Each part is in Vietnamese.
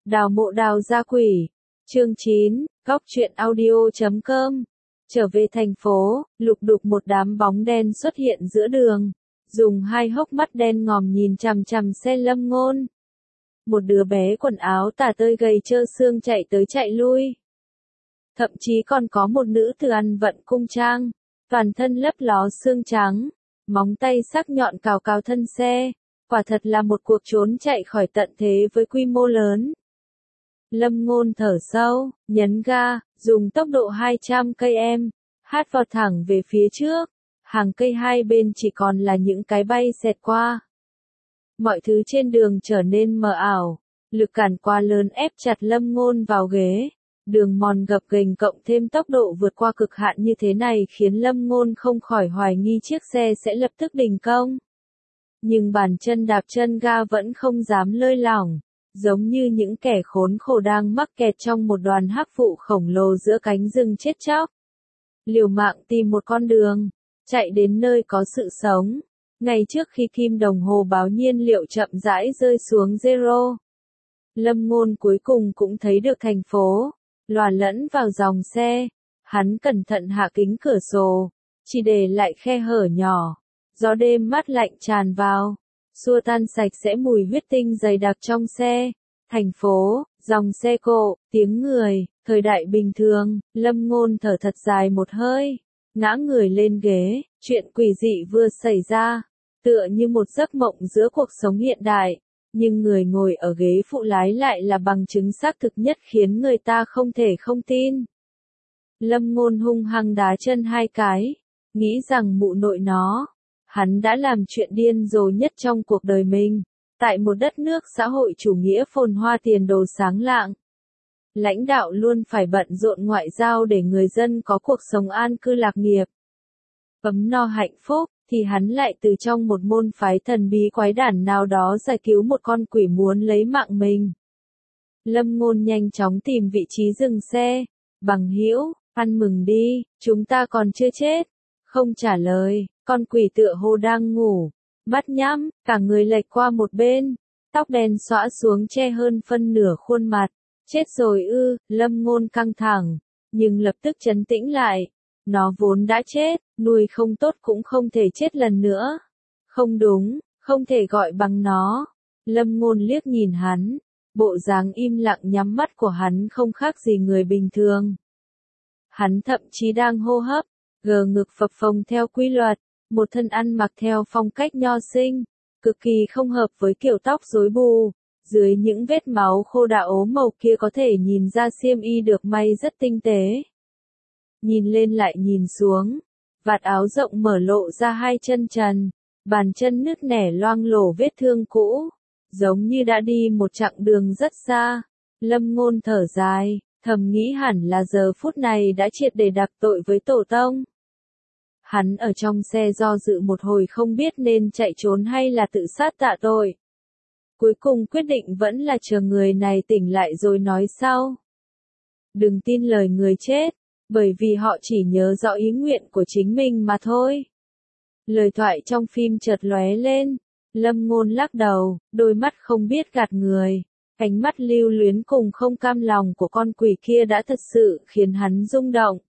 Đào mộ đào gia quỷ. Chương 9, góc truyện audio.com. Trở về thành phố, lục đục một đám bóng đen xuất hiện giữa đường. Dùng hai hốc mắt đen ngòm nhìn chằm chằm xe Lâm Ngôn. Một đứa bé quần áo tả tơi gầy trơ xương chạy tới chạy lui. Thậm chí còn có một nữ tử ăn vận cung trang, toàn thân lấp ló xương trắng, móng tay sắc nhọn cào cào thân xe. Quả thật là một cuộc trốn chạy khỏi tận thế với quy mô lớn. Lâm Ngôn thở sâu, nhấn ga, dùng tốc độ 200 km/h, hát vào thẳng về phía trước. Hàng cây hai bên chỉ còn là những cái bay xẹt qua. Mọi thứ trên đường trở nên mờ ảo, lực cản quá lớn ép chặt Lâm Ngôn vào ghế. Đường mòn gập ghềnh cộng thêm tốc độ vượt qua cực hạn như thế này khiến Lâm Ngôn không khỏi hoài nghi chiếc xe sẽ lập tức đình công. Nhưng bàn chân đạp chân ga vẫn không dám lơi lỏng, giống như những kẻ khốn khổ đang mắc kẹt trong một đoàn hắc vụ khổng lồ giữa cánh rừng chết chóc. Liều mạng tìm một con đường, chạy đến nơi có sự sống. Ngay trước khi kim đồng hồ báo nhiên liệu chậm rãi rơi xuống zero, Lâm Ngôn cuối cùng cũng thấy được thành phố, lòa lẫn vào dòng xe. Hắn cẩn thận hạ kính cửa sổ, chỉ để lại khe hở nhỏ. Gió đêm mát lạnh tràn vào, xua tan sạch sẽ mùi huyết tinh dày đặc trong xe. Thành phố, dòng xe cộ, tiếng người, thời đại bình thường. Lâm Ngôn thở thật dài một hơi, ngã người lên ghế. Chuyện quỷ dị vừa xảy ra, tựa như một giấc mộng giữa cuộc sống hiện đại, nhưng người ngồi ở ghế phụ lái lại là bằng chứng xác thực nhất khiến người ta không thể không tin. Lâm Ngôn hung hăng đá chân hai cái, nghĩ rằng mụ nội nó, hắn đã làm chuyện điên rồ nhất trong cuộc đời mình. Tại một đất nước xã hội chủ nghĩa phồn hoa tiền đồ sáng lạng, lãnh đạo luôn phải bận rộn ngoại giao để người dân có cuộc sống an cư lạc nghiệp, ấm no hạnh phúc, thì hắn lại từ trong một môn phái thần bí quái đản nào đó giải cứu một con quỷ muốn lấy mạng mình. Lâm Ngôn nhanh chóng tìm vị trí dừng xe. Bằng hữu, ăn mừng đi, chúng ta còn chưa chết. Không trả lời, con quỷ tựa hồ đang ngủ, mắt nhắm, cả người lệch qua một bên, tóc đen xõa xuống che hơn phân nửa khuôn mặt. Chết rồi ư? Lâm Ngôn căng thẳng, nhưng lập tức trấn tĩnh lại. Nó vốn đã chết, nuôi không tốt cũng không thể chết lần nữa. Không đúng, không thể gọi bằng nó. Lâm Ngôn liếc nhìn hắn, bộ dáng im lặng nhắm mắt của hắn không khác gì người bình thường. Hắn thậm chí đang hô hấp, gờ ngực phập phồng theo quy luật, một thân ăn mặc theo phong cách nho sinh, cực kỳ không hợp với kiểu tóc rối bù. Dưới những vết máu khô đã ố màu kia có thể nhìn ra xiêm y được may rất tinh tế. Nhìn lên lại nhìn xuống, vạt áo rộng mở lộ ra hai chân trần, bàn chân nứt nẻ loang lổ vết thương cũ, giống như đã đi một chặng đường rất xa. Lâm Ngôn thở dài, thầm nghĩ hẳn là giờ phút này đã triệt để đạp tội với tổ tông. Hắn ở trong xe do dự một hồi không biết nên chạy trốn hay là tự sát tạ tội. Cuối cùng quyết định vẫn là chờ người này tỉnh lại rồi nói sau. Đừng tin lời người chết, bởi vì họ chỉ nhớ rõ ý nguyện của chính mình mà thôi. Lời thoại trong phim chợt lóe lên, Lâm Ngôn lắc đầu, đôi mắt không biết gạt người. Ánh mắt lưu luyến cùng không cam lòng của con quỷ kia đã thật sự khiến hắn rung động.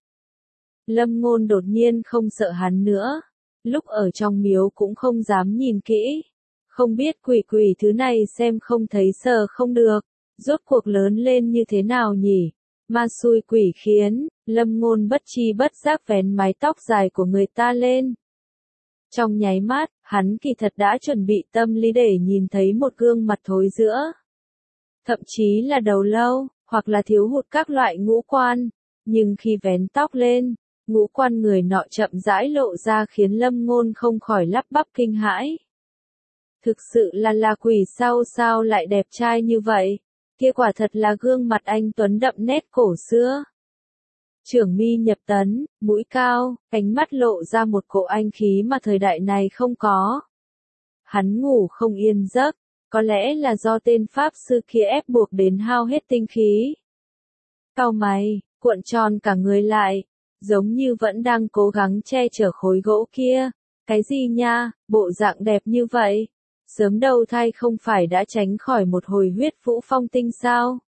Lâm Ngôn đột nhiên không sợ hắn nữa. Lúc ở trong miếu cũng không dám nhìn kỹ. Không biết quỷ thứ này xem không thấy sờ không được. Rốt cuộc lớn lên như thế nào nhỉ? Ma xui quỷ khiến. Lâm Ngôn bất tri bất giác vén mái tóc dài của người ta lên. Trong nháy mắt, hắn kỳ thật đã chuẩn bị tâm lý để nhìn thấy một gương mặt thối rữa. Thậm chí là đầu lâu, hoặc là thiếu hụt các loại ngũ quan. Nhưng khi vén tóc lên, ngũ quan người nọ chậm rãi lộ ra khiến Lâm Ngôn không khỏi lắp bắp kinh hãi. Thực sự là quỷ sao lại đẹp trai như vậy? Kia quả thật là gương mặt anh tuấn đậm nét cổ xưa. Trưởng mi nhập tấn, mũi cao, ánh mắt lộ ra một cỗ anh khí mà thời đại này không có. Hắn ngủ không yên giấc, có lẽ là do tên pháp sư kia ép buộc đến hao hết tinh khí. Cau mày, cuộn tròn cả người lại, giống như vẫn đang cố gắng che chở khối gỗ kia. Cái gì nha, bộ dạng đẹp như vậy? Sớm đầu thai không phải đã tránh khỏi một hồi huyết vũ phong tinh sao?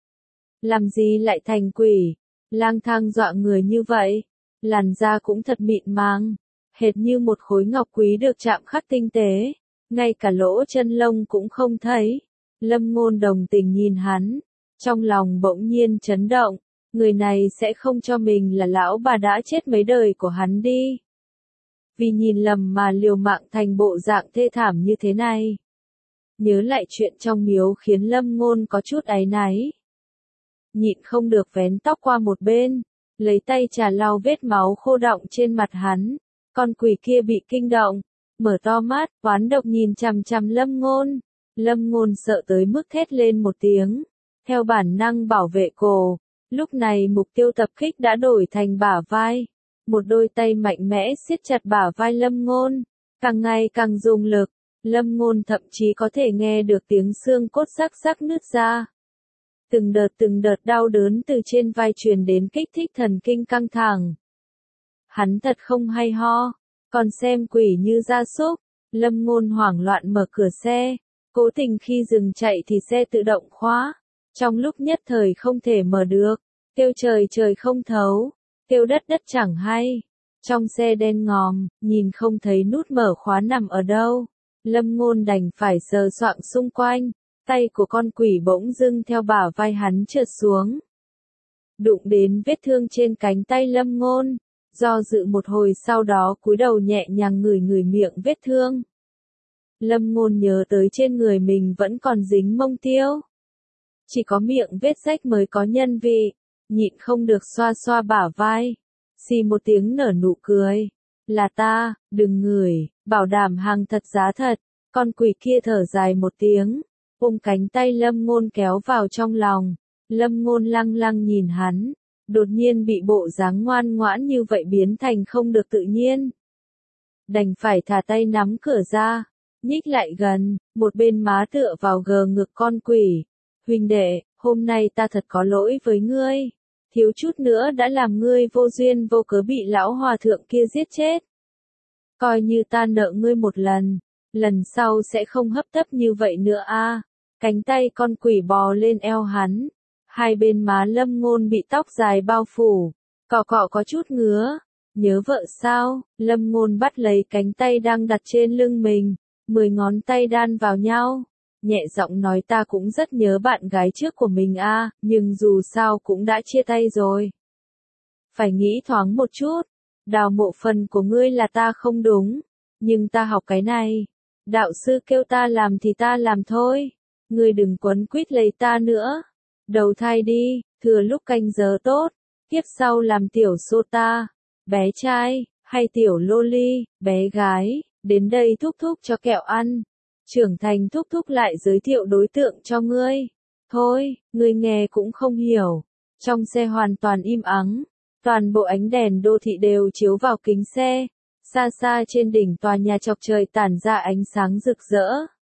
Làm gì lại thành quỷ, lang thang dọa người như vậy. Làn da cũng thật mịn màng, hệt như một khối ngọc quý được chạm khắc tinh tế, ngay cả lỗ chân lông cũng không thấy. Lâm Ngôn đồng tình nhìn hắn, trong lòng bỗng nhiên chấn động, người này sẽ không cho mình là lão bà đã chết mấy đời của hắn đi. Vì nhìn lầm mà liều mạng thành bộ dạng thê thảm như thế này. Nhớ lại chuyện trong miếu khiến Lâm Ngôn có chút áy náy. Nhịn không được vén tóc qua một bên, lấy tay chà lau vết máu khô đọng trên mặt hắn. Con quỷ kia bị kinh động, mở to mắt, oán độc nhìn chằm chằm Lâm Ngôn. Lâm Ngôn sợ tới mức thét lên một tiếng, theo bản năng bảo vệ cổ. Lúc này mục tiêu tập kích đã đổi thành bả vai. Một đôi tay mạnh mẽ siết chặt bả vai Lâm Ngôn, càng ngày càng dùng lực. Lâm Ngôn thậm chí có thể nghe được tiếng xương cốt rắc rắc nứt ra. Từng đợt đau đớn từ trên vai truyền đến kích thích thần kinh căng thẳng. Hắn thật không hay ho, còn xem quỷ như gia súc. Lâm Ngôn hoảng loạn mở cửa xe, cố tình khi dừng chạy thì xe tự động khóa. Trong lúc nhất thời không thể mở được, kêu trời trời không thấu, kêu đất đất chẳng hay. Trong xe đen ngòm, nhìn không thấy nút mở khóa nằm ở đâu. Lâm Ngôn đành phải sờ soạng xung quanh, tay của con quỷ bỗng dưng theo bả vai hắn trượt xuống. Đụng đến vết thương trên cánh tay Lâm Ngôn, do dự một hồi sau đó cúi đầu nhẹ nhàng ngửi ngửi miệng vết thương. Lâm Ngôn nhớ tới trên người mình vẫn còn dính mông tiêu. Chỉ có miệng vết rách mới có nhân vị, nhịn không được xoa xoa bả vai. Xì một tiếng nở nụ cười. Là ta, đừng ngửi, bảo đảm hàng thật giá thật. Con quỷ kia thở dài một tiếng, ôm cánh tay Lâm Ngôn kéo vào trong lòng. Lâm Ngôn lăng lăng nhìn hắn, đột nhiên bị bộ dáng ngoan ngoãn như vậy biến thành không được tự nhiên. Đành phải thả tay nắm cửa ra, nhích lại gần, một bên má tựa vào gờ ngực con quỷ. Huynh đệ, hôm nay ta thật có lỗi với ngươi. Thiếu chút nữa đã làm ngươi vô duyên vô cớ bị lão hòa thượng kia giết chết. Coi như ta nợ ngươi một lần sau sẽ không hấp tấp như vậy nữa a. Cánh tay con quỷ bò lên eo hắn, hai bên má Lâm Ngôn bị tóc dài bao phủ, cọ cọ có chút ngứa. Nhớ vợ sao? Lâm Ngôn bắt lấy cánh tay đang đặt trên lưng mình, 10 ngón tay đan vào nhau, nhẹ giọng nói ta cũng rất nhớ bạn gái trước của mình a, nhưng dù sao cũng đã chia tay rồi. Phải nghĩ thoáng một chút, đào mộ phần của ngươi là ta không đúng, nhưng ta học cái này. Đạo sư kêu ta làm thì ta làm thôi, ngươi đừng quấn quýt lấy ta nữa. Đầu thai đi, thừa lúc canh giờ tốt, kiếp sau làm tiểu sota, bé trai, hay tiểu loli, bé gái, đến đây thúc thúc cho kẹo ăn. Trưởng thành thúc thúc lại giới thiệu đối tượng cho ngươi. Thôi, ngươi nghe cũng không hiểu. Trong xe hoàn toàn im ắng, toàn bộ ánh đèn đô thị đều chiếu vào kính xe. Xa xa trên đỉnh tòa nhà chọc trời tản ra ánh sáng rực rỡ.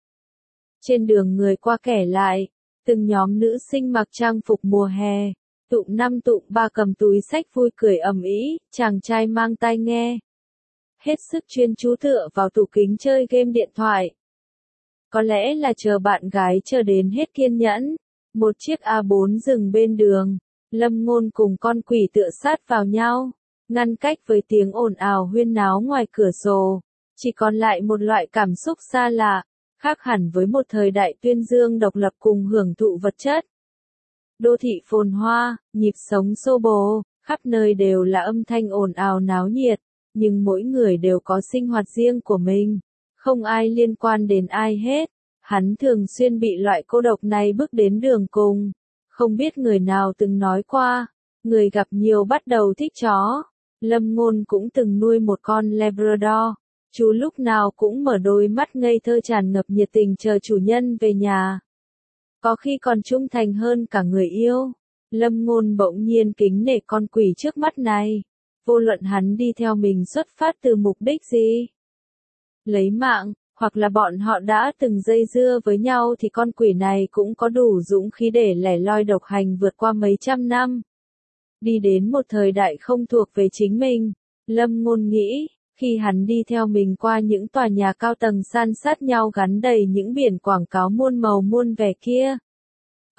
Trên đường người qua kẻ lại, từng nhóm nữ sinh mặc trang phục mùa hè, tụm năm tụm ba cầm túi xách vui cười ầm ĩ, chàng trai mang tai nghe. Hết sức chuyên chú tựa vào tủ kính chơi game điện thoại. Có lẽ là chờ bạn gái chờ đến hết kiên nhẫn. Một chiếc A4 dừng bên đường, Lâm Ngôn cùng con quỷ tựa sát vào nhau, ngăn cách với tiếng ồn ào huyên náo ngoài cửa sổ. Chỉ còn lại một loại cảm xúc xa lạ, khác hẳn với một thời đại tuyên dương độc lập cùng hưởng thụ vật chất. Đô thị phồn hoa, nhịp sống xô bồ, khắp nơi đều là âm thanh ồn ào náo nhiệt, nhưng mỗi người đều có sinh hoạt riêng của mình, không ai liên quan đến ai hết. Hắn thường xuyên bị loại cô độc này bước đến đường cùng. Không biết người nào từng nói qua, người gặp nhiều bắt đầu thích chó. Lâm Ngôn cũng từng nuôi một con Labrador. Chú lúc nào cũng mở đôi mắt ngây thơ tràn ngập nhiệt tình chờ chủ nhân về nhà. Có khi còn trung thành hơn cả người yêu. Lâm Ngôn bỗng nhiên kính nể con quỷ trước mắt này. Vô luận hắn đi theo mình xuất phát từ mục đích gì. Lấy mạng, hoặc là bọn họ đã từng dây dưa với nhau thì con quỷ này cũng có đủ dũng khí để lẻ loi độc hành vượt qua mấy trăm năm. Đi đến một thời đại không thuộc về chính mình, Lâm Ngôn nghĩ, khi hắn đi theo mình qua những tòa nhà cao tầng san sát nhau gắn đầy những biển quảng cáo muôn màu muôn vẻ kia.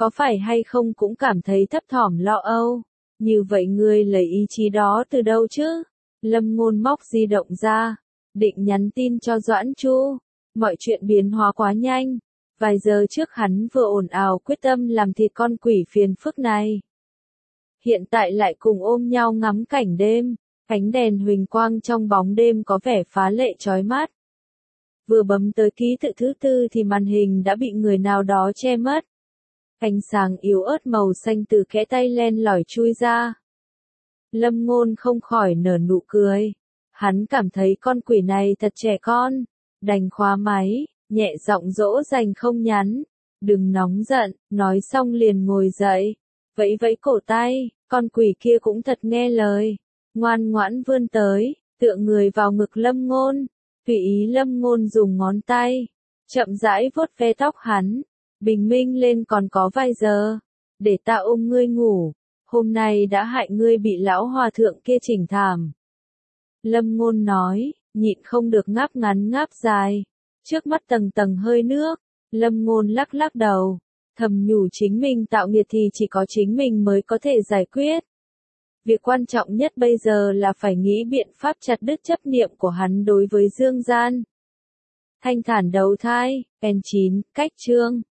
có phải hay không cũng cảm thấy thấp thỏm lo âu. Như vậy ngươi lấy ý chí đó từ đâu chứ? Lâm Ngôn móc di động ra, định nhắn tin cho Doãn Chu. Mọi chuyện biến hóa quá nhanh. Vài giờ trước hắn vừa ồn ào quyết tâm làm thịt con quỷ phiền phức này. Hiện tại lại cùng ôm nhau ngắm cảnh đêm, ánh đèn huỳnh quang trong bóng đêm có vẻ phá lệ chói mắt. Vừa bấm tới ký tự thứ 4 thì màn hình đã bị người nào đó che mất. Ánh sáng yếu ớt màu xanh từ kẽ tay len lỏi chui ra. Lâm Ngôn không khỏi nở nụ cười. Hắn cảm thấy con quỷ này thật trẻ con. Đành khóa máy, nhẹ giọng dỗ dành không nhắn. Đừng nóng giận, nói xong liền ngồi dậy. Vẫy vẫy cổ tay, con quỷ kia cũng thật nghe lời. Ngoan ngoãn vươn tới, tựa người vào ngực Lâm Ngôn. Tùy ý Lâm Ngôn dùng ngón tay, chậm rãi vuốt ve tóc hắn. Bình minh lên còn có vài giờ, để ta ôm ngươi ngủ. Hôm nay đã hại ngươi bị lão hòa thượng kia chỉnh thảm. Lâm Ngôn nói, nhịn không được ngáp ngắn ngáp dài. Trước mắt tầng tầng hơi nước, Lâm Ngôn lắc lắc đầu, thầm nhủ chính mình tạo nghiệt thì chỉ có chính mình mới có thể giải quyết. Việc quan trọng nhất bây giờ là phải nghĩ biện pháp chặt đứt chấp niệm của hắn đối với Dương Gian. Thanh thản đầu thai, N9, cách chương.